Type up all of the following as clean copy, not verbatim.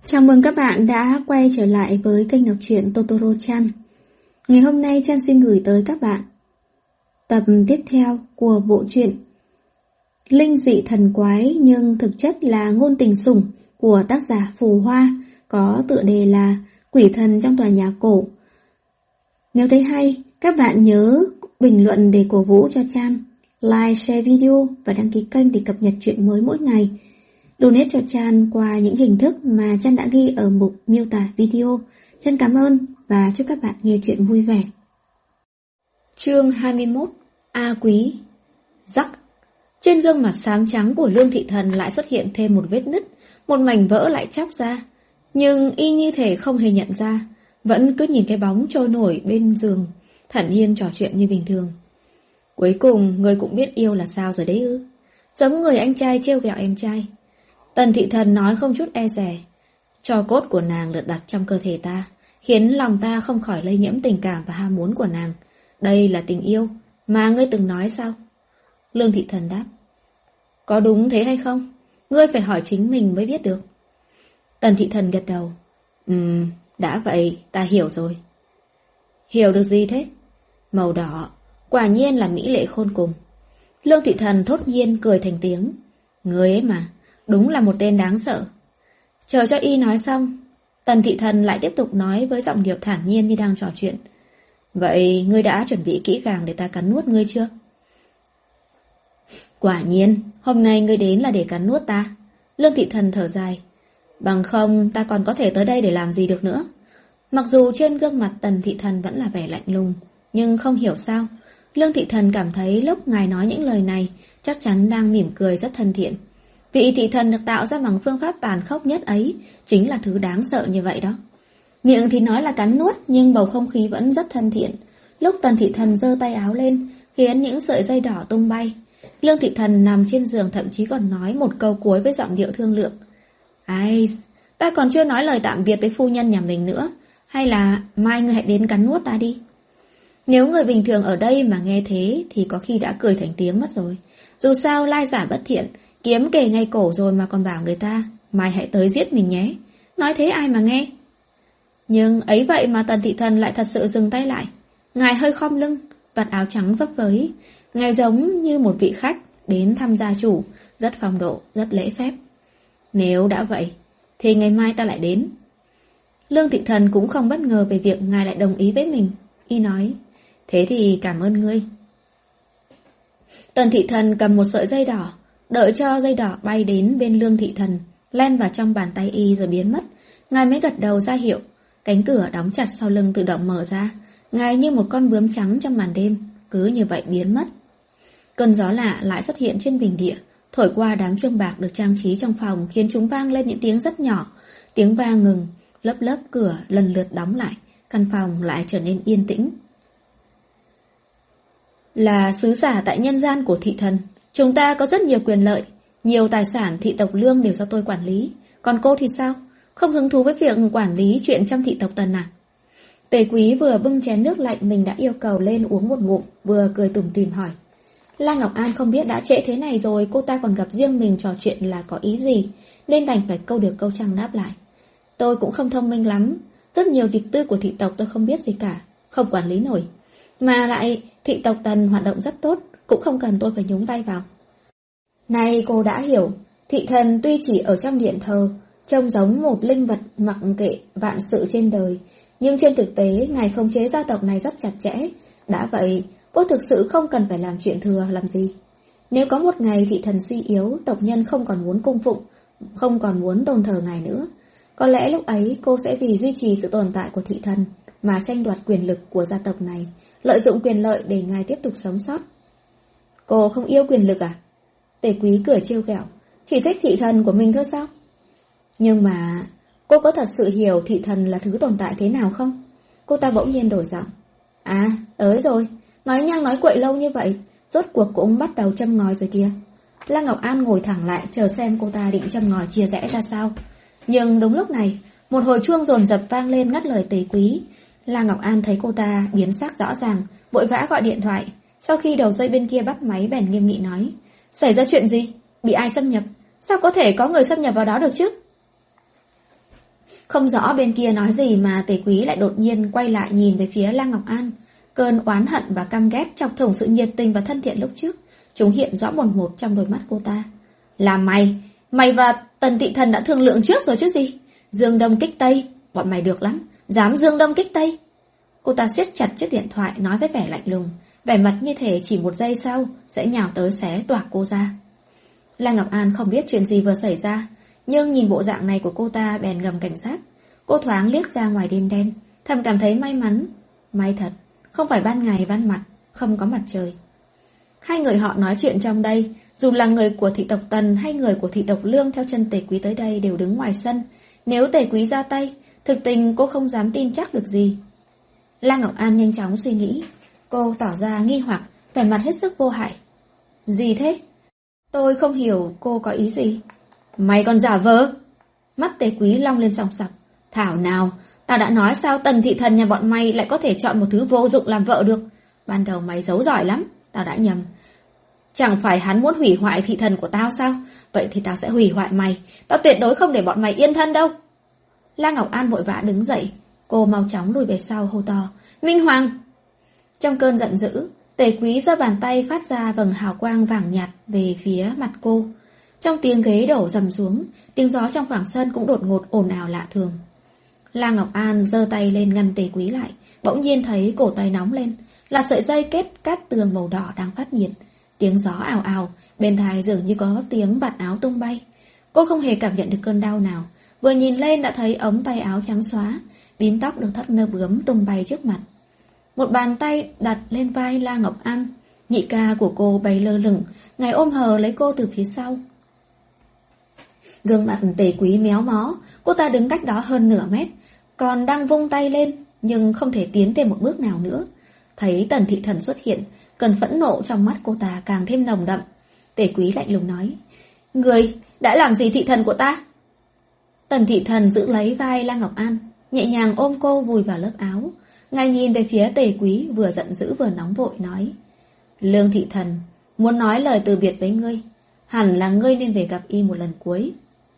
Chào mừng các bạn đã quay trở lại với kênh đọc truyện Totoro-chan. Ngày hôm nay Chan xin gửi tới các bạn tập tiếp theo của bộ truyện Linh dị thần quái nhưng thực chất là ngôn tình sủng của tác giả Phù Hoa, có tựa đề là Quỷ thần trong tòa nhà cổ. Nếu thấy hay, các bạn nhớ bình luận để cổ vũ cho Chan, like, share video và đăng ký kênh để cập nhật truyện mới mỗi ngày. Donate cho Chan qua những hình thức mà Chan đã ghi ở mục miêu tả video. Chan cảm ơn và chúc các bạn nghe truyện vui vẻ. Chương 21. A Quý. Rắc. Trên gương mặt xám trắng của Lương Thị Thần lại xuất hiện thêm một vết nứt, một mảnh vỡ lại chóc ra. Nhưng y như thể không hề nhận ra, vẫn cứ nhìn cái bóng trôi nổi bên giường, thản nhiên trò chuyện như bình thường. Cuối cùng, người cũng biết yêu là sao rồi đấy ư? Giống người anh trai trêu ghẹo em trai. Tần Thị Thần nói không chút e dè. Tro cốt của nàng được đặt trong cơ thể ta, khiến lòng ta không khỏi lây nhiễm tình cảm và ham muốn của nàng. Đây là tình yêu mà ngươi từng nói sao? Lương Thị Thần đáp. Có đúng thế hay không? Ngươi phải hỏi chính mình mới biết được. Tần Thị Thần gật đầu. Đã vậy, ta hiểu rồi. Hiểu được gì thế? Màu đỏ, quả nhiên là mỹ lệ khôn cùng. Lương Thị Thần thốt nhiên cười thành tiếng. Ngươi ấy mà, đúng là một tên đáng sợ. Chờ cho y nói xong, Tần Thị Thần lại tiếp tục nói với giọng điệu thản nhiên như đang trò chuyện. Vậy ngươi đã chuẩn bị kỹ càng để ta cắn nuốt ngươi chưa? Quả nhiên, hôm nay ngươi đến là để cắn nuốt ta. Lương Thị Thần thở dài. Bằng không ta còn có thể tới đây để làm gì được nữa. Mặc dù trên gương mặt Tần Thị Thần vẫn là vẻ lạnh lùng, nhưng không hiểu sao Lương Thị Thần cảm thấy lúc ngài nói những lời này chắc chắn đang mỉm cười rất thân thiện. Vị thị thần được tạo ra bằng phương pháp tàn khốc nhất ấy chính là thứ đáng sợ như vậy đó. Miệng thì nói là cắn nuốt, nhưng bầu không khí vẫn rất thân thiện. Lúc Tần Thị Thần giơ tay áo lên, khiến những sợi dây đỏ tung bay. Lương Thị Thần nằm trên giường thậm chí còn nói một câu cuối với giọng điệu thương lượng. Ai, ta còn chưa nói lời tạm biệt với phu nhân nhà mình nữa. Hay là mai ngươi hãy đến cắn nuốt ta đi. Nếu người bình thường ở đây mà nghe thế thì có khi đã cười thành tiếng mất rồi. Dù sao lai giả bất thiện, kiếm kề ngay cổ rồi mà còn bảo người ta mai hãy tới giết mình nhé. Nói thế ai mà nghe. Nhưng ấy vậy mà Tần Thị Thần lại thật sự dừng tay lại. Ngài hơi khom lưng, vạt áo trắng vấp với. Ngài giống như một vị khách đến thăm gia chủ, rất phong độ, rất lễ phép. Nếu đã vậy thì ngày mai ta lại đến. Lương Thị Thần cũng không bất ngờ về việc ngài lại đồng ý với mình. Y nói, thế thì cảm ơn ngươi. Tần Thị Thần cầm một sợi dây đỏ, đợi cho dây đỏ bay đến bên Lương Thị Thần, len vào trong bàn tay y rồi biến mất. Ngài mới gật đầu ra hiệu. Cánh cửa đóng chặt sau lưng tự động mở ra. Ngài như một con bướm trắng trong màn đêm, cứ như vậy biến mất. Cơn gió lạ lại xuất hiện trên bình địa, thổi qua đám chuông bạc được trang trí trong phòng, khiến chúng vang lên những tiếng rất nhỏ. Tiếng vang ngừng, lớp cửa lần lượt đóng lại, căn phòng lại trở nên yên tĩnh. Là sứ giả tại nhân gian của thị thần, chúng ta có rất nhiều quyền lợi, nhiều tài sản thị tộc Lương đều do tôi quản lý. Còn cô thì sao? Không hứng thú với việc quản lý chuyện trong thị tộc Tần à? Tề Quý vừa bưng chén nước lạnh mình đã yêu cầu lên uống một ngụm, vừa cười tủm tỉm hỏi. La Ngọc An không biết đã trễ thế này rồi, cô ta còn gặp riêng mình trò chuyện là có ý gì, nên đành phải câu được câu trăng đáp lại. Tôi cũng không thông minh lắm, rất nhiều việc tư của thị tộc tôi không biết gì cả, không quản lý nổi. Mà lại thị tộc Tần hoạt động rất tốt, cũng không cần tôi phải nhúng tay vào. Nay cô đã hiểu, thị thần tuy chỉ ở trong điện thờ, trông giống một linh vật mặc kệ vạn sự trên đời, nhưng trên thực tế ngài khống chế gia tộc này rất chặt chẽ. Đã vậy, cô thực sự không cần phải làm chuyện thừa làm gì. Nếu có một ngày thị thần suy yếu, tộc nhân không còn muốn cung phụng, không còn muốn tôn thờ ngài nữa, có lẽ lúc ấy cô sẽ vì duy trì sự tồn tại của thị thần mà tranh đoạt quyền lực của gia tộc này, lợi dụng quyền lợi để ngài tiếp tục sống sót. Cô không yêu quyền lực à? Tề Quý cười trêu ghẹo. Chỉ thích thị thần của mình thôi sao? Nhưng mà cô có thật sự hiểu thị thần là thứ tồn tại thế nào không? Cô ta bỗng nhiên đổi giọng. À, ới rồi, nói nhăng nói quậy lâu như vậy, rốt cuộc cũng bắt đầu châm ngòi rồi kìa. La Ngọc An ngồi thẳng lại chờ xem cô ta định châm ngòi chia rẽ ra sao. Nhưng đúng lúc này, một hồi chuông dồn dập vang lên ngắt lời Tề Quý. La Ngọc An thấy cô ta biến sắc rõ ràng, vội vã gọi điện thoại. Sau khi đầu dây bên kia bắt máy bèn nghiêm nghị nói. Xảy ra chuyện gì? Bị ai xâm nhập? Sao có thể có người xâm nhập vào đó được chứ? Không rõ bên kia nói gì mà Tề Quý lại đột nhiên quay lại nhìn về phía Lăng Ngọc An. Cơn oán hận và căm ghét chọc thủng sự nhiệt tình và thân thiện lúc trước, chúng hiện rõ một một trong đôi mắt cô ta. Là mày và Tần Thị Thần đã thương lượng trước rồi chứ gì? Dương Đông kích Tây, bọn mày được lắm, dám Dương Đông kích Tây. Cô ta siết chặt chiếc điện thoại nói với vẻ lạnh lùng, vẻ mặt như thể chỉ một giây sau sẽ nhào tới xé toạc cô ra. Lăng Ngọc An không biết chuyện gì vừa xảy ra, nhưng nhìn bộ dạng này của cô ta bèn ngầm cảnh giác. Cô thoáng liếc ra ngoài đêm đen, thầm cảm thấy may mắn. May thật, không phải ban ngày ban mặt, không có mặt trời. Hai người họ nói chuyện trong đây, dù là người của thị tộc Tần hay người của thị tộc Lương theo chân Tề Quý tới đây đều đứng ngoài sân. Nếu Tề Quý ra tay, thực tình cô không dám tin chắc được gì. Lăng Ngọc An nhanh chóng suy nghĩ. Cô tỏ ra nghi hoặc, vẻ mặt hết sức vô hại. Gì thế? Tôi không hiểu cô có ý gì. Mày còn giả vờ? Mắt Tề Quý long lên sòng sọc. Thảo nào, tao đã nói sao Tần Thị Thần nhà bọn mày lại có thể chọn một thứ vô dụng làm vợ được. Ban đầu mày giấu giỏi lắm, tao đã nhầm. Chẳng phải hắn muốn hủy hoại thị thần của tao sao? Vậy thì tao sẽ hủy hoại mày. Tao tuyệt đối không để bọn mày yên thân đâu. Lăng Ngọc An vội vã đứng dậy. Cô mau chóng lùi về sau hô to. Minh Hoàng! Trong cơn giận dữ, Tề Quý giơ bàn tay phát ra vầng hào quang vàng nhạt về phía mặt cô. Trong tiếng ghế đổ rầm xuống, tiếng gió trong khoảng sân cũng đột ngột ồn ào lạ thường. Lăng Ngọc An giơ tay lên ngăn Tề Quý lại, bỗng nhiên thấy cổ tay nóng lên, là sợi dây kết cát tường màu đỏ đang phát nhiệt. Tiếng gió ào ào, bên tai dường như có tiếng vạt áo tung bay. Cô không hề cảm nhận được cơn đau nào, vừa nhìn lên đã thấy ống tay áo trắng xóa, bím tóc được thắt nơ bướm tung bay trước mặt. Một bàn tay đặt lên vai La Ngọc An, nhị ca của cô bay lơ lửng, ngài ôm hờ lấy cô từ phía sau. Gương mặt Tề Quý méo mó, cô ta đứng cách đó hơn nửa mét, còn đang vung tay lên, nhưng không thể tiến thêm một bước nào nữa. Thấy Tần Thị Thần xuất hiện, cơn phẫn nộ trong mắt cô ta càng thêm nồng đậm. Tề Quý lạnh lùng nói, người đã làm gì thị thần của ta? Tần Thị Thần giữ lấy vai La Ngọc An, nhẹ nhàng ôm cô vùi vào lớp áo. Ngài nhìn về phía Tề Quý vừa giận dữ vừa nóng vội nói, Lương Thị Thần muốn nói lời từ biệt với ngươi, hẳn là ngươi nên về gặp y một lần cuối.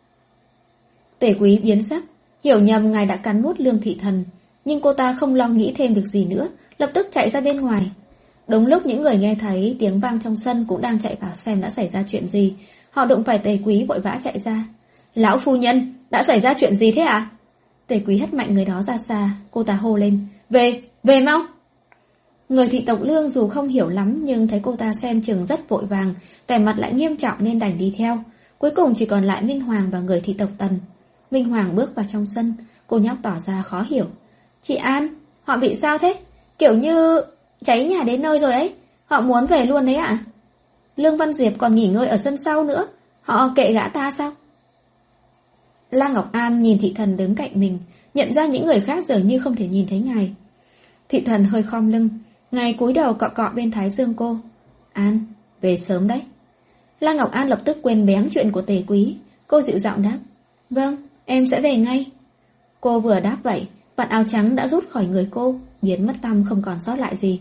Tề Quý biến sắc, hiểu nhầm ngài đã cắn nuốt Lương Thị Thần, nhưng cô ta không lo nghĩ thêm được gì nữa, lập tức chạy ra bên ngoài. Đúng lúc những người nghe thấy tiếng vang trong sân cũng đang chạy vào xem đã xảy ra chuyện gì, họ đụng phải Tề Quý vội vã chạy ra. Lão phu nhân, đã xảy ra chuyện gì thế ạ? Tề Quý hất mạnh người đó ra xa, cô ta hô lên, về mau! Người thị tộc Lương dù không hiểu lắm nhưng thấy cô ta xem chừng rất vội vàng, vẻ mặt lại nghiêm trọng nên đành đi theo. Cuối cùng chỉ còn lại Minh Hoàng và người thị tộc Tần. Minh Hoàng bước vào trong sân, cô nhóc tỏ ra khó hiểu. Chị An, họ bị sao thế? Kiểu như cháy nhà đến nơi rồi ấy, họ muốn về luôn đấy ạ? Lương Văn Diệp còn nghỉ ngơi ở sân sau nữa, họ kệ gã ta sao? La Ngọc An nhìn thị thần đứng cạnh mình, nhận ra những người khác dường như không thể nhìn thấy ngài. Thị thần hơi khom lưng, ngài cúi đầu cọ cọ bên thái dương cô. An, về sớm đấy. La Ngọc An lập tức quên bén chuyện của Tề Quý, cô dịu giọng đáp. Vâng, em sẽ về ngay. Cô vừa đáp vậy, vạt áo trắng đã rút khỏi người cô, biến mất tăm không còn sót lại gì.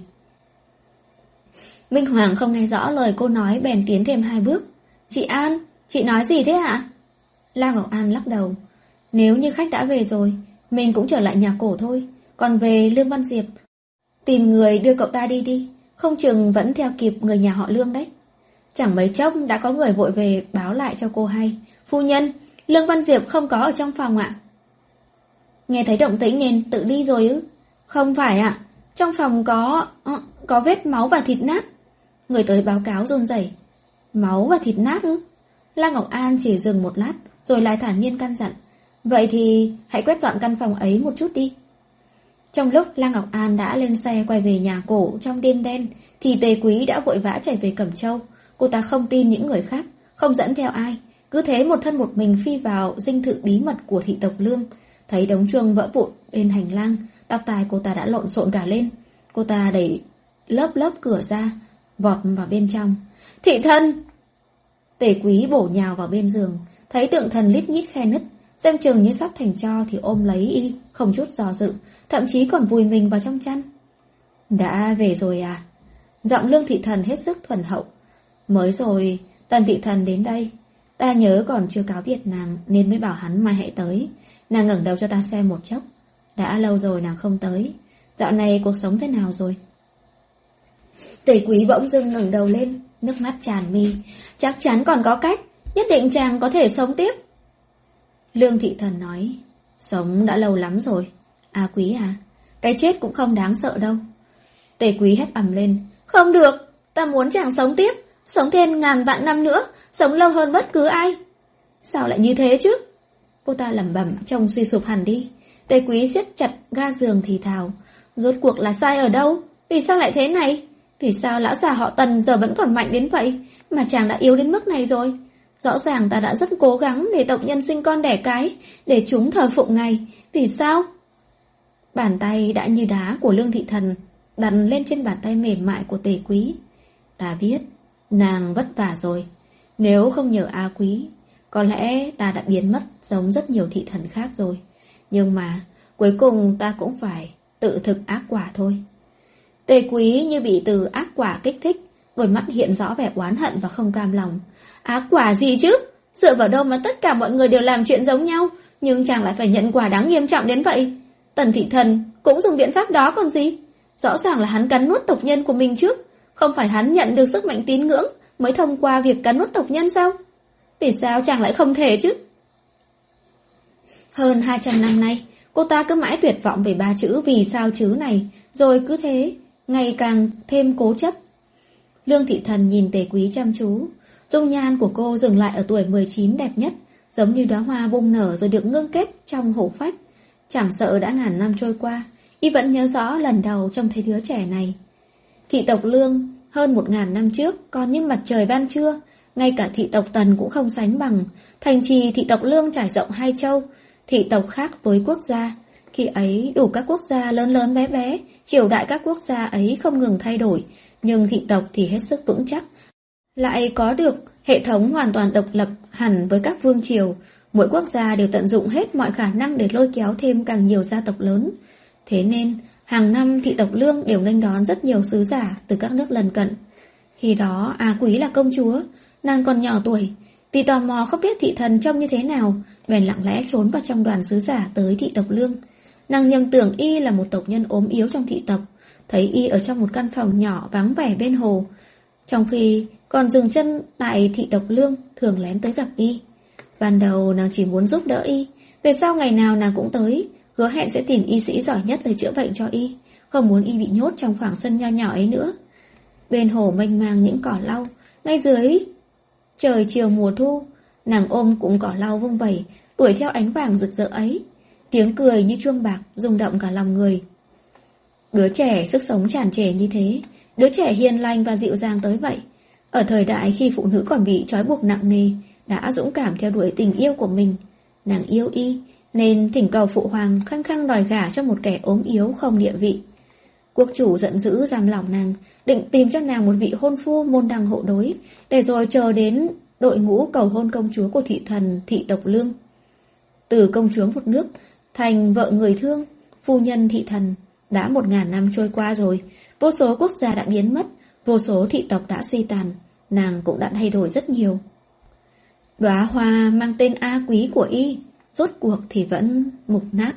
Minh Hoàng không nghe rõ lời cô nói bèn tiến thêm 2 bước. Chị An, chị nói gì thế ạ? La Ngọc An lắc đầu. Nếu như khách đã về rồi, mình cũng trở lại nhà cổ thôi. Còn về Lương Văn Diệp, tìm người đưa cậu ta đi, không chừng vẫn theo kịp người nhà họ Lương đấy. Chẳng mấy chốc đã có người vội về báo lại cho cô hay. Phu nhân, Lương Văn Diệp không có ở trong phòng ạ. Nghe thấy động tĩnh nên tự đi rồi ư? Không phải ạ, trong phòng có vết máu và thịt nát. Người tới báo cáo run rẩy. Máu và thịt nát ư? La Ngọc An chỉ dừng một lát, rồi lại thản nhiên căn dặn. Vậy thì hãy quét dọn căn phòng ấy một chút đi. Trong lúc La Ngọc An đã lên xe quay về nhà cổ trong đêm đen, thì Tề Quý đã vội vã chạy về Cẩm Châu. Cô ta không tin những người khác, không dẫn theo ai, cứ thế một thân một mình phi vào dinh thự bí mật của thị tộc Lương. Thấy đống chuông vỡ vụn bên hành lang, tóc tai cô ta đã lộn xộn cả lên. Cô ta đẩy lớp cửa ra, vọt vào bên trong. Thị thần! Tề Quý bổ nhào vào bên giường, thấy tượng thần lít nhít khe nứt, xem chừng như sắp thành tro thì ôm lấy y, không chút do dự, thậm chí còn vùi mình vào trong chăn. Đã về rồi à? Giọng Lương thị thần hết sức thuần hậu. Mới rồi, Tần thị thần đến đây. Ta nhớ còn chưa cáo biệt nàng nên mới bảo hắn mai hãy tới. Nàng ngẩng đầu cho ta xem một chốc. Đã lâu rồi nàng không tới. Dạo này cuộc sống thế nào rồi? Tề Quý bỗng dưng ngẩng đầu lên, nước mắt tràn mi. Chắc chắn còn có cách, nhất định chàng có thể sống tiếp. Lương Thị Thần nói, sống đã lâu lắm rồi. A Quý à, cái chết cũng không đáng sợ đâu. Tề Quý hét ầm lên, không được, ta muốn chàng sống tiếp, sống thêm ngàn vạn năm nữa, sống lâu hơn bất cứ ai. Sao lại như thế chứ? Cô ta lẩm bẩm, trông suy sụp hẳn đi. Tề Quý siết chặt ga giường thì thào, rốt cuộc là sai ở đâu? Vì sao lại thế này? Vì sao lão già họ Tần giờ vẫn còn mạnh đến vậy, mà chàng đã yếu đến mức này rồi? Rõ ràng ta đã rất cố gắng để tộc nhân sinh con đẻ cái, để chúng thờ phụng ngài. Vì sao? Bàn tay đã như đá của Lương Thị Thần đặt lên trên bàn tay mềm mại của Tề Quý. Ta biết, nàng vất vả rồi. Nếu không nhờ A Quý, có lẽ ta đã biến mất giống rất nhiều thị thần khác rồi. Nhưng mà, cuối cùng ta cũng phải tự thực ác quả thôi. Tề Quý như bị từ ác quả kích thích, đôi mắt hiện rõ vẻ oán hận và không cam lòng. Ác quả gì chứ? Dựa vào đâu mà tất cả mọi người đều làm chuyện giống nhau, nhưng chàng lại phải nhận quả đáng nghiêm trọng đến vậy? Tần thị thần cũng dùng biện pháp đó còn gì? Rõ ràng là hắn cắn nuốt tộc nhân của mình trước. Không phải hắn nhận được sức mạnh tín ngưỡng mới thông qua việc cắn nuốt tộc nhân sao? Vì sao chàng lại không thể chứ? Hơn 200 năm nay, cô ta cứ mãi tuyệt vọng về ba chữ vì sao chứ này, rồi cứ thế, ngày càng thêm cố chấp. Lương Thị Thần nhìn Tề Quý chăm chú. Dung nhan của cô dừng lại ở tuổi 19 đẹp nhất, giống như đóa hoa bung nở rồi được ngưng kết trong hổ phách. Chẳng sợ đã ngàn năm trôi qua, y vẫn nhớ rõ lần đầu trông thấy đứa trẻ này. Thị tộc Lương hơn 1000 năm trước còn như mặt trời ban trưa, ngay cả thị tộc Tần cũng không sánh bằng. Thành trì thị tộc Lương trải rộng 2 châu, thị tộc khác với quốc gia. Khi ấy đủ các quốc gia lớn lớn bé bé, triều đại các quốc gia ấy không ngừng thay đổi, nhưng thị tộc thì hết sức vững chắc. Lại có được hệ thống hoàn toàn độc lập hẳn với các vương triều, mỗi quốc gia đều tận dụng hết mọi khả năng để lôi kéo thêm càng nhiều gia tộc lớn. Thế nên, hàng năm thị tộc Lương đều nghênh đón rất nhiều sứ giả từ các nước lân cận. Khi đó A Quý là công chúa, nàng còn nhỏ tuổi, vì tò mò không biết thị thần trông như thế nào, bèn lặng lẽ trốn vào trong đoàn sứ giả tới thị tộc Lương. Nàng nhầm tưởng y là một tộc nhân ốm yếu trong thị tộc, thấy y ở trong một căn phòng nhỏ vắng vẻ bên hồ, trong khi còn dừng chân tại thị tộc Lương thường lén tới gặp y. Ban đầu nàng chỉ muốn giúp đỡ y, về sau ngày nào nàng cũng tới, hứa hẹn sẽ tìm y sĩ giỏi nhất để chữa bệnh cho y, không muốn y bị nhốt trong khoảng sân nho nhỏ ấy nữa. Bên hồ mênh mang những cỏ lau, ngay dưới trời chiều mùa thu, nàng ôm cụm cỏ lau vung vẩy, đuổi theo ánh vàng rực rỡ ấy. Tiếng cười như chuông bạc rung động cả lòng người. Đứa trẻ sức sống tràn trề như thế, đứa trẻ hiền lành và dịu dàng tới vậy, ở thời đại khi phụ nữ còn bị trói buộc nặng nề, đã dũng cảm theo đuổi tình yêu của mình. Nàng yêu y, nên thỉnh cầu phụ hoàng khăng khăng đòi gả cho một kẻ ốm yếu không địa vị. Quốc chủ giận dữ giam lòng nàng, định tìm cho nàng một vị hôn phu môn đăng hộ đối, để rồi chờ đến đội ngũ cầu hôn công chúa của thị thần thị tộc Lương. Từ công chúa một nước thành vợ người thương, phu nhân thị thần, đã 1000 năm trôi qua rồi, vô số quốc gia đã biến mất, vô số thị tộc đã suy tàn, nàng cũng đã thay đổi rất nhiều. Đóa hoa mang tên A Quý của y, rốt cuộc thì vẫn mục nát.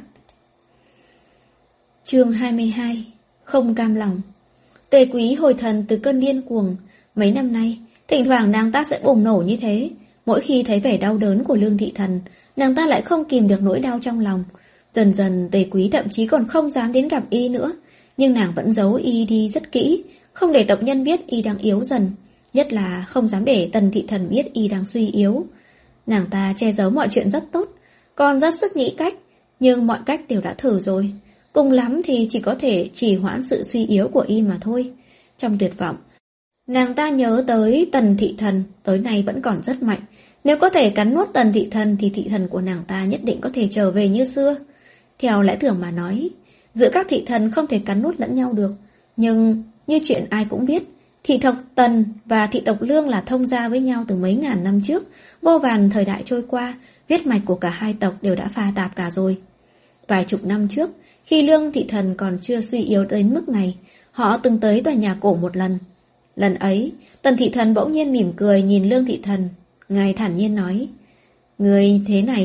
Chương 22. Không cam lòng. Tề Quý hồi thần từ cơn điên cuồng. Mấy năm nay, thỉnh thoảng nàng ta sẽ bùng nổ như thế. Mỗi khi thấy vẻ đau đớn của Lương Thị Thần, nàng ta lại không kìm được nỗi đau trong lòng. Dần dần Tề Quý thậm chí còn không dám đến gặp y nữa. Nhưng nàng vẫn giấu y đi rất kỹ, không để tộc nhân biết y đang yếu dần, nhất là không dám để Tần Thị Thần biết y đang suy yếu. Nàng ta che giấu mọi chuyện rất tốt, còn rất sức nghĩ cách, nhưng mọi cách đều đã thử rồi. Cùng lắm thì chỉ có thể trì hoãn sự suy yếu của y mà thôi. Trong tuyệt vọng, nàng ta nhớ tới Tần Thị Thần, tới nay vẫn còn rất mạnh. Nếu có thể cắn nuốt Tần Thị Thần thì thị thần của nàng ta nhất định có thể trở về như xưa. Theo lẽ thường mà nói, giữa các thị thần không thể cắn nuốt lẫn nhau được. Nhưng như chuyện ai cũng biết, thị tộc Tần và thị tộc Lương là thông gia với nhau từ mấy ngàn năm trước. Vô vàn thời đại trôi qua, huyết mạch của cả hai tộc đều đã pha tạp cả rồi. Vài chục năm trước, khi Lương Thị Thần còn chưa suy yếu đến mức này, họ từng tới tòa nhà cổ một lần. Lần ấy, Tần Thị Thần bỗng nhiên mỉm cười nhìn Lương Thị Thần. Ngài thản nhiên nói, người thế này,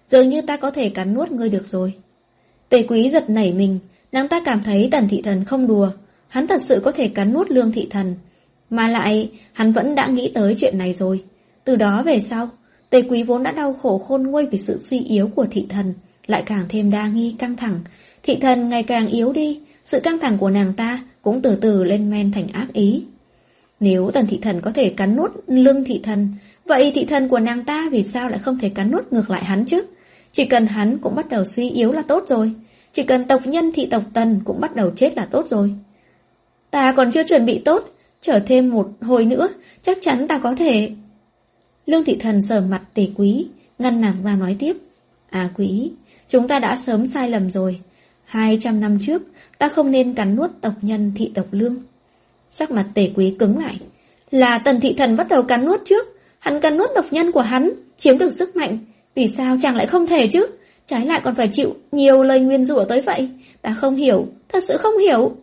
dường như ta có thể cắn nuốt ngươi được rồi. Tề Quý giật nảy mình, nàng ta cảm thấy Tần Thị Thần không đùa, hắn thật sự có thể cắn nuốt Lương Thị Thần. Mà lại, hắn vẫn đã nghĩ tới chuyện này rồi. Từ đó về sau, Tề Quý vốn đã đau khổ khôn nguôi vì sự suy yếu của Thị Thần, lại càng thêm đa nghi căng thẳng. Thị Thần ngày càng yếu đi, sự căng thẳng của nàng ta cũng từ từ lên men thành ác ý. Nếu Tần Thị Thần có thể cắn nuốt Lương Thị Thần, vậy Thị Thần của nàng ta vì sao lại không thể cắn nuốt ngược lại hắn chứ? Chỉ cần hắn cũng bắt đầu suy yếu là tốt rồi. Chỉ cần tộc nhân Thị tộc Tần cũng bắt đầu chết là tốt rồi. Ta còn chưa chuẩn bị tốt, chờ thêm một hồi nữa, chắc chắn ta có thể. Lương Thị Thần sờ mặt Tề Quý, ngăn nàng ra nói tiếp. À Quý, chúng ta đã sớm sai lầm rồi. 200 năm trước, ta không nên cắn nuốt tộc nhân Thị tộc Lương. Sắc mặt Tề Quý cứng lại. Là Tần Thị Thần bắt đầu cắn nuốt trước. Hắn cắn nuốt tộc nhân của hắn, chiếm được sức mạnh. Vì sao chàng lại không thể chứ? Trái lại còn phải chịu nhiều lời nguyền rủa tới vậy. Ta không hiểu, thật sự không hiểu.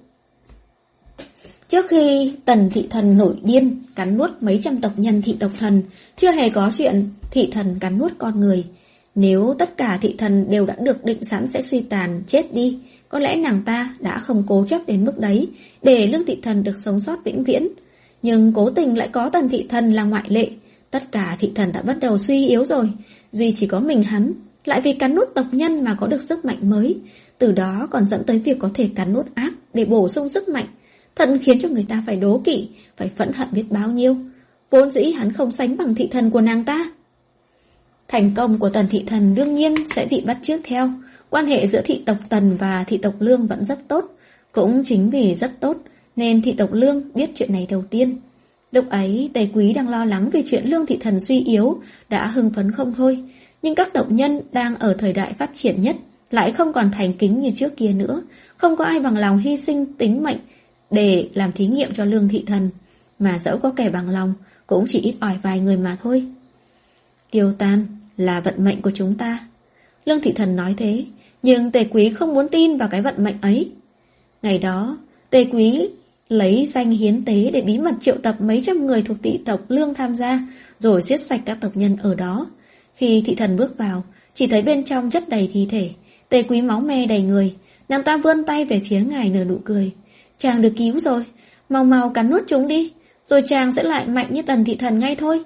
Trước khi Tần Thị Thần nổi điên cắn nuốt mấy trăm tộc nhân Thị tộc Thần, chưa hề có chuyện Thị Thần cắn nuốt con người. Nếu tất cả Thị Thần đều đã được định sẵn sẽ suy tàn, chết đi, có lẽ nàng ta đã không cố chấp đến mức đấy, để Lương Thị Thần được sống sót vĩnh viễn. Nhưng cố tình lại có Tần Thị Thần là ngoại lệ. Tất cả Thị Thần đã bắt đầu suy yếu rồi, duy chỉ có mình hắn, lại vì cắn nuốt tộc nhân mà có được sức mạnh mới. Từ đó còn dẫn tới việc có thể cắn nuốt ác để bổ sung sức mạnh. Thật khiến cho người ta phải đố kỵ, phải phẫn hận biết bao nhiêu. Vốn dĩ hắn không sánh bằng Thị Thần của nàng ta. Thành công của Tần Thị Thần đương nhiên sẽ bị bắt chước theo. Quan hệ giữa Thị tộc Tần và Thị tộc Lương vẫn rất tốt. Cũng chính vì rất tốt nên Thị tộc Lương biết chuyện này đầu tiên. Lúc ấy Tề Quý đang lo lắng về chuyện Lương Thị Thần suy yếu, đã hưng phấn không thôi. Nhưng các tộc nhân đang ở thời đại phát triển nhất lại không còn thành kính như trước kia nữa. Không có ai bằng lòng hy sinh tính mệnh để làm thí nghiệm cho Lương Thị Thần. Mà dẫu có kẻ bằng lòng cũng chỉ ít ỏi vài người mà thôi. Tiêu tan là vận mệnh của chúng ta. Lương Thị Thần nói thế, nhưng Tề Quý không muốn tin vào cái vận mệnh ấy. Ngày đó, Tề Quý lấy danh hiến tế để bí mật triệu tập mấy trăm người thuộc Thị tộc Lương tham gia, rồi giết sạch các tộc nhân ở đó. Khi Thị Thần bước vào, chỉ thấy bên trong chất đầy thi thể. Tề Quý máu me đầy người. Nàng ta vươn tay về phía ngài nở nụ cười. Chàng được cứu rồi, mau mau cắn nuốt chúng đi, rồi chàng sẽ lại mạnh như Tần Thị Thần ngay thôi.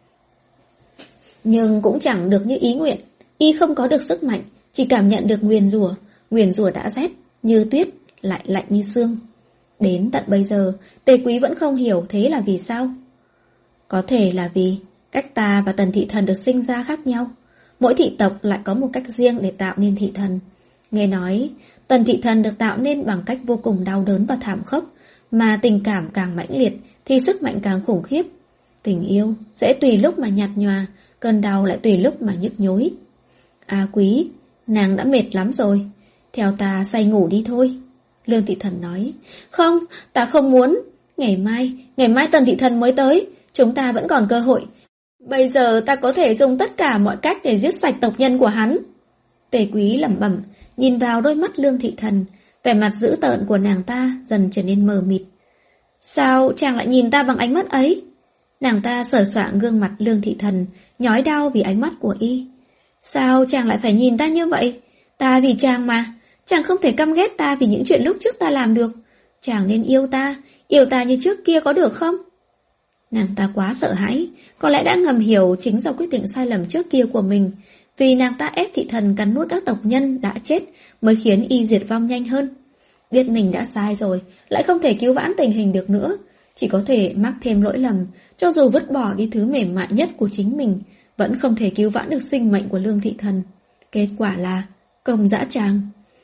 Nhưng cũng chẳng được như ý nguyện. Y không có được sức mạnh, chỉ cảm nhận được nguyền rủa. Nguyền rủa đã rét như tuyết, lại lạnh như xương. Đến tận bây giờ, Tề Quý vẫn không hiểu thế là vì sao. Có thể là vì cách ta và Tần Thị Thần được sinh ra khác nhau. Mỗi thị tộc lại có một cách riêng để tạo nên thị thần. Nghe nói, Tần Thị Thần được tạo nên bằng cách vô cùng đau đớn và thảm khốc, mà tình cảm càng mãnh liệt thì sức mạnh càng khủng khiếp. Tình yêu sẽ tùy lúc mà nhạt nhòa, cơn đau lại tùy lúc mà nhức nhối. À Quý, nàng đã mệt lắm rồi, theo ta say ngủ đi thôi. Lương Thị Thần nói. Không, ta không muốn. Ngày mai Tần Thị Thần mới tới, chúng ta vẫn còn cơ hội. Bây giờ ta có thể dùng tất cả mọi cách để giết sạch tộc nhân của hắn. Tề Quý lẩm bẩm, nhìn vào đôi mắt Lương Thị Thần, vẻ mặt dữ tợn của nàng ta dần trở nên mờ mịt. Sao chàng lại nhìn ta bằng ánh mắt ấy? Nàng ta sờ soạng gương mặt Lương Thị Thần, nhói đau vì ánh mắt của y. Sao chàng lại phải nhìn ta như vậy? Ta vì chàng mà, chàng không thể căm ghét ta vì những chuyện lúc trước ta làm được. Chàng nên yêu ta như trước kia có được không? Nàng ta quá sợ hãi, có lẽ đã ngầm hiểu chính do quyết định sai lầm trước kia của mình. Vì nàng ta ép Thị Thần cắn nuốt các tộc nhân đã chết mới khiến y diệt vong nhanh hơn. Biết mình đã sai rồi, lại không thể cứu vãn tình hình được nữa. Chỉ có thể mắc thêm lỗi lầm, cho dù vứt bỏ đi thứ mềm mại nhất của chính mình, vẫn không thể cứu vãn được sinh mệnh của Lương Thị Thần. Kết quả là công dã tràng.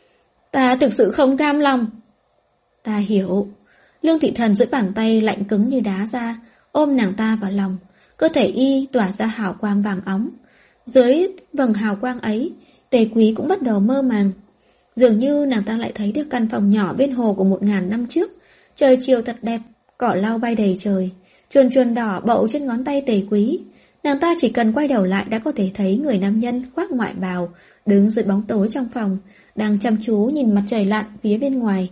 Ta thực sự không cam lòng. Ta hiểu. Lương Thị Thần duỗi bàn tay lạnh cứng như đá ra, ôm nàng ta vào lòng. Cơ thể y tỏa ra hào quang vàng óng. Dưới vầng hào quang ấy, Tề Quý cũng bắt đầu mơ màng. Dường như nàng ta lại thấy được căn phòng nhỏ bên hồ của 1000 năm trước. Trời chiều thật đẹp, cỏ lau bay đầy trời. Chuồn chuồn đỏ bậu trên ngón tay Tề Quý. Nàng ta chỉ cần quay đầu lại đã có thể thấy người nam nhân khoác ngoại bào, đứng dưới bóng tối trong phòng, đang chăm chú nhìn mặt trời lặn phía bên ngoài.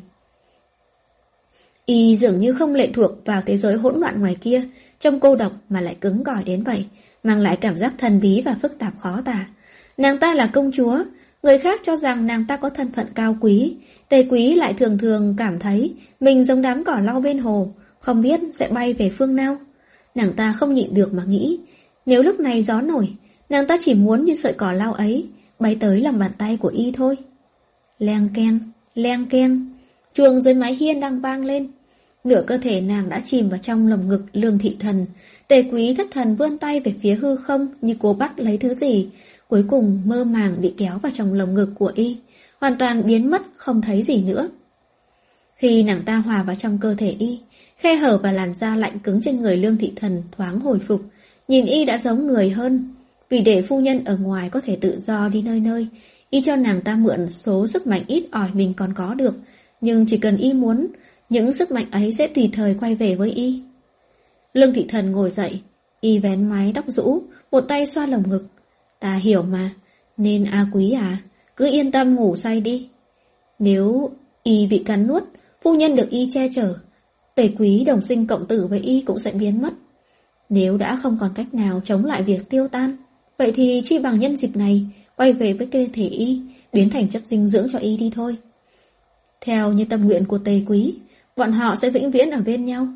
Y dường như không lệ thuộc vào thế giới hỗn loạn ngoài kia, trông cô độc mà lại cứng cỏi đến vậy, mang lại cảm giác thần bí và phức tạp khó tả. Nàng ta là công chúa, người khác cho rằng nàng ta có thân phận cao quý, Tề Quý lại thường thường cảm thấy mình giống đám cỏ lau bên hồ, không biết sẽ bay về phương nào. Nàng ta không nhịn được mà nghĩ, nếu lúc này gió nổi, nàng ta chỉ muốn như sợi cỏ lau ấy, bay tới lòng bàn tay của y thôi. Leng keng, chuông dưới mái hiên đang vang lên. Nửa cơ thể nàng đã chìm vào trong lồng ngực Lương Thị Thần. Tề Quý thất thần vươn tay về phía hư không như cố bắt lấy thứ gì, cuối cùng mơ màng bị kéo vào trong lồng ngực của y, hoàn toàn biến mất không thấy gì nữa. Khi nàng ta hòa vào trong cơ thể y, khe hở và làn da lạnh cứng trên người Lương Thị Thần thoáng hồi phục, nhìn y đã giống người hơn. Vì để phu nhân ở ngoài có thể tự do đi nơi nơi, y cho nàng ta mượn số sức mạnh ít ỏi mình còn có được, nhưng chỉ cần y muốn, những sức mạnh ấy sẽ tùy thời quay về với y. Lương Thị Thần ngồi dậy, y vén mái tóc rũ, một tay xoa lồng ngực. Ta hiểu mà, nên A Quý à, cứ yên tâm ngủ say đi. Nếu y bị cắn nuốt, phu nhân được y che chở, Tề Quý đồng sinh cộng tử với y cũng sẽ biến mất. Nếu đã không còn cách nào chống lại việc tiêu tan, vậy thì chi bằng nhân dịp này quay về với cơ thể y, biến thành chất dinh dưỡng cho y đi thôi. Theo như tâm nguyện của Tề Quý, bọn họ sẽ vĩnh viễn ở bên nhau.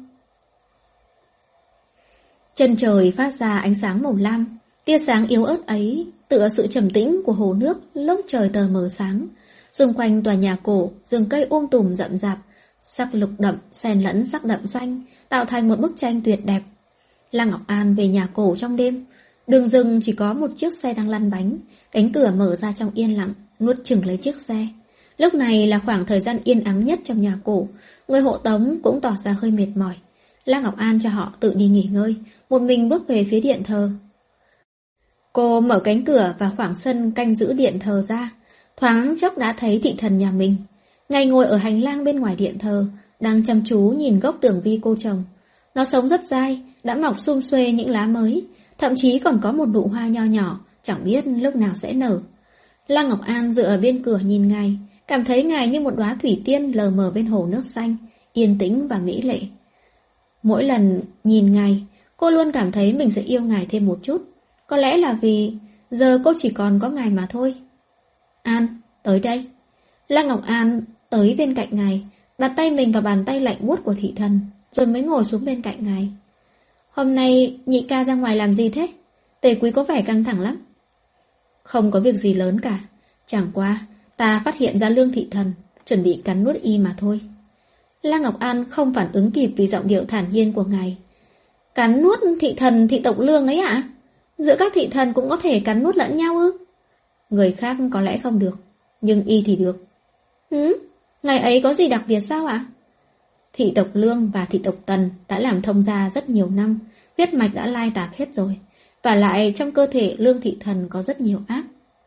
Chân trời phát ra ánh sáng màu lam, tia sáng yếu ớt ấy tựa sự trầm tĩnh của hồ nước lúc trời tờ mờ sáng. Xung quanh tòa nhà cổ, rừng cây tùm rậm rạp, sắc lục đậm xen lẫn sắc đậm xanh, tạo thành một bức tranh tuyệt đẹp. Lăng Ngọc An về nhà cổ trong đêm, đường rừng chỉ có một chiếc xe đang lăn bánh, cánh cửa mở ra trong yên lặng, nuốt chửng lấy chiếc xe. Lúc này là khoảng thời gian yên ắng nhất trong nhà cổ, người hộ tống cũng tỏ ra hơi mệt mỏi. Lăng Ngọc An cho họ tự đi nghỉ ngơi, một mình bước về phía điện thờ. Cô mở cánh cửa và khoảng sân canh giữ điện thờ ra, thoáng chốc đã thấy Thị Thần nhà mình. Ngay ngồi ở hành lang bên ngoài điện thờ, đang chăm chú nhìn gốc tường vi cô trồng. Nó sống rất dai, đã mọc sum xuê những lá mới, thậm chí còn có một nụ hoa nho nhỏ, chẳng biết lúc nào sẽ nở. Lăng Ngọc An dựa ở bên cửa nhìn ngài, cảm thấy ngài như một đóa thủy tiên lờ mờ bên hồ nước xanh, yên tĩnh và mỹ lệ. Mỗi lần nhìn ngài, cô luôn cảm thấy mình sẽ yêu ngài thêm một chút. Có lẽ là vì giờ cô chỉ còn có ngài mà thôi. An, tới đây. Lăng Ngọc An tới bên cạnh ngài, đặt tay mình vào bàn tay lạnh buốt của Thị Thần, rồi mới ngồi xuống bên cạnh ngài. Hôm nay nhị ca ra ngoài làm gì thế? Tề Quý có vẻ căng thẳng lắm. Không có việc gì lớn cả, chẳng qua ta phát hiện ra Lương Thị Thần chuẩn bị cắn nuốt y mà thôi. Lăng Ngọc An không phản ứng kịp vì giọng điệu thản nhiên của ngài. Cắn nuốt thị thần thị tộc Lương ấy ạ? Giữa các thị thần cũng có thể cắn nuốt lẫn nhau ư? Người khác có lẽ không được, nhưng y thì được. Ngài ấy có gì đặc biệt sao ạ? Thị tộc Lương và thị tộc Tần đã làm thông gia rất nhiều năm, huyết mạch đã lai tạp hết rồi. Và lại trong cơ thể Lương Thị Thần có rất nhiều ác.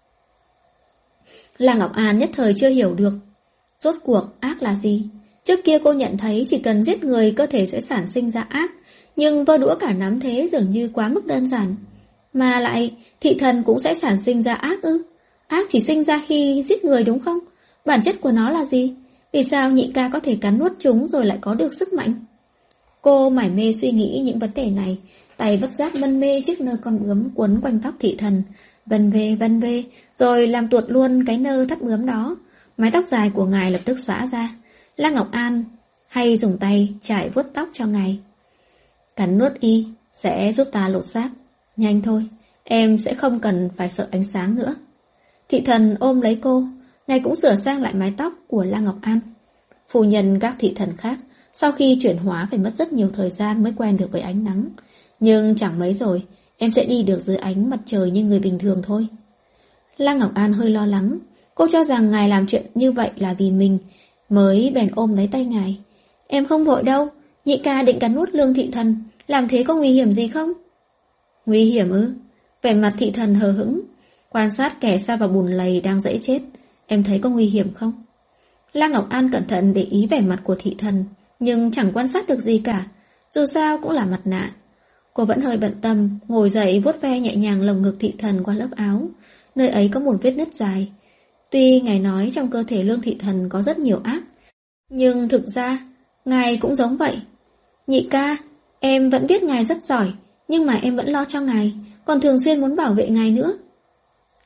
Lăng Ngọc An nhất thời chưa hiểu được rốt cuộc ác là gì. Trước kia cô nhận thấy chỉ cần giết người cơ thể sẽ sản sinh ra ác, nhưng vơ đũa cả nắm thế dường như quá mức đơn giản. Mà lại thị thần cũng sẽ sản sinh ra ác ư? Ác chỉ sinh ra khi giết người đúng không? Bản chất của nó là gì? Vì sao nhị ca có thể cắn nuốt chúng rồi lại có được sức mạnh? Cô mải mê suy nghĩ những vấn đề này, tay bất giác vân mê chiếc nơ con bướm quấn quanh tóc thị thần, vân về, rồi làm tuột luôn cái nơ thắt bướm đó. Mái tóc dài của ngài lập tức xõa ra. Lăng Ngọc An hay dùng tay chải vuốt tóc cho ngài. Cắn nuốt y sẽ giúp ta lột xác. Nhanh thôi, em sẽ không cần phải sợ ánh sáng nữa. Thị thần ôm lấy cô, ngài cũng sửa sang lại mái tóc của Lăng Ngọc An. Phu nhân các thị thần khác sau khi chuyển hóa phải mất rất nhiều thời gian mới quen được với ánh nắng. Nhưng chẳng mấy rồi, em sẽ đi được dưới ánh mặt trời như người bình thường thôi. Lăng Ngọc An hơi lo lắng. Cô cho rằng ngài làm chuyện như vậy là vì mình, mới bèn ôm lấy tay ngài. Em không vội đâu, nhị ca định cắn nuốt Lương Thị Thần, làm thế có nguy hiểm gì không? Nguy hiểm ư? Vẻ mặt thị thần hờ hững, quan sát kẻ sa vào bùn lầy đang dãy chết. Em thấy có nguy hiểm không? Lăng Ngọc An cẩn thận để ý vẻ mặt của thị thần, nhưng chẳng quan sát được gì cả. Dù sao cũng là mặt nạ. Cô vẫn hơi bận tâm, ngồi dậy vuốt ve nhẹ nhàng lồng ngực thị thần qua lớp áo. Nơi ấy có một vết nứt dài. Tuy ngài nói trong cơ thể Lương Thị Thần có rất nhiều ác, nhưng thực ra ngài cũng giống vậy. Nhị ca, em vẫn biết ngài rất giỏi, nhưng mà em vẫn lo cho ngài, còn thường xuyên muốn bảo vệ ngài nữa.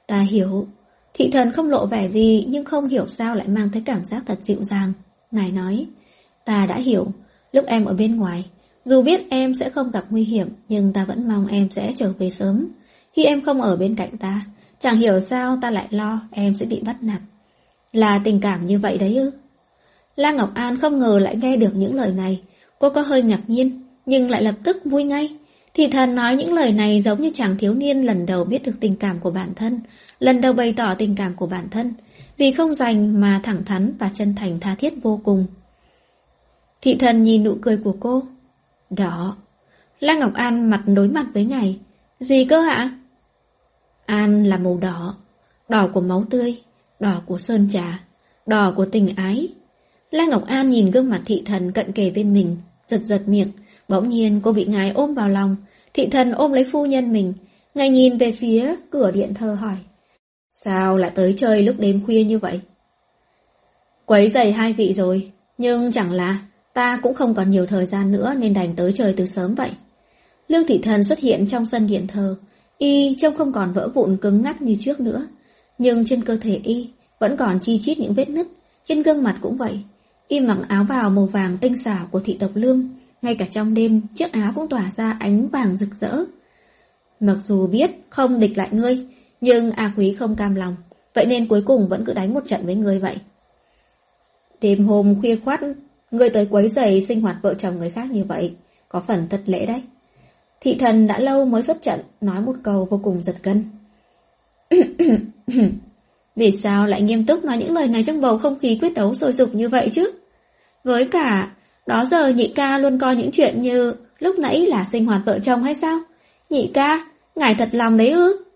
Ta hiểu. Thị Thần không lộ vẻ gì nhưng không hiểu sao lại mang thấy cảm giác thật dịu dàng. Ngài nói, ta đã hiểu. Lúc em ở bên ngoài, dù biết em sẽ không gặp nguy hiểm, nhưng ta vẫn mong em sẽ trở về sớm. Khi em không ở bên cạnh ta, chẳng hiểu sao ta lại lo em sẽ bị bắt nạt. Là tình cảm như vậy đấy ư? La Ngọc An không ngờ lại nghe được những lời này. Cô có hơi ngạc nhiên, nhưng lại lập tức vui ngay. Thị Thần nói những lời này giống như chàng thiếu niên lần đầu biết được tình cảm của bản thân, lần đầu bày tỏ tình cảm của bản thân, vì không dành mà thẳng thắn và chân thành tha thiết vô cùng. Thị Thần nhìn nụ cười của cô. Đỏ. La Ngọc An mặt đối mặt với Ngài. Gì cơ hả? An là màu đỏ. Đỏ của máu tươi, đỏ của sơn trà, đỏ của tình ái. La Ngọc An nhìn gương mặt Thị Thần cận kề bên mình, giật giật miệng. Bỗng nhiên cô bị Ngài ôm vào lòng. Thị Thần ôm lấy phu nhân mình. Ngài nhìn về phía cửa điện thờ hỏi. Sao lại tới chơi lúc đêm khuya như vậy? Quấy rầy hai vị rồi, nhưng chẳng là ta cũng không còn nhiều thời gian nữa nên đành tới chơi từ sớm vậy. Lương Thị Thần xuất hiện trong sân điện thờ. Y trông không còn vỡ vụn cứng ngắc như trước nữa, nhưng trên cơ thể Y vẫn còn chi chít những vết nứt, trên gương mặt cũng vậy. Y mặc áo bào màu vàng tinh xảo của thị tộc Lương, ngay cả trong đêm chiếc áo cũng tỏa ra ánh vàng rực rỡ. Mặc dù biết không địch lại ngươi, nhưng A Quý không cam lòng, vậy nên cuối cùng vẫn cứ đánh một trận với ngươi vậy. Đêm hôm khuya khoắt, ngươi tới quấy rầy sinh hoạt vợ chồng người khác như vậy, có phần thất lễ đấy. Thị Thần đã lâu mới xuất trận, nói một câu vô cùng giật gân. Vì sao lại nghiêm túc nói những lời này trong bầu không khí quyết đấu sôi sục như vậy chứ? Với cả, đó giờ nhị ca luôn coi những chuyện như lúc nãy là sinh hoạt vợ chồng hay sao? Nhị ca, ngài thật lòng đấy ư?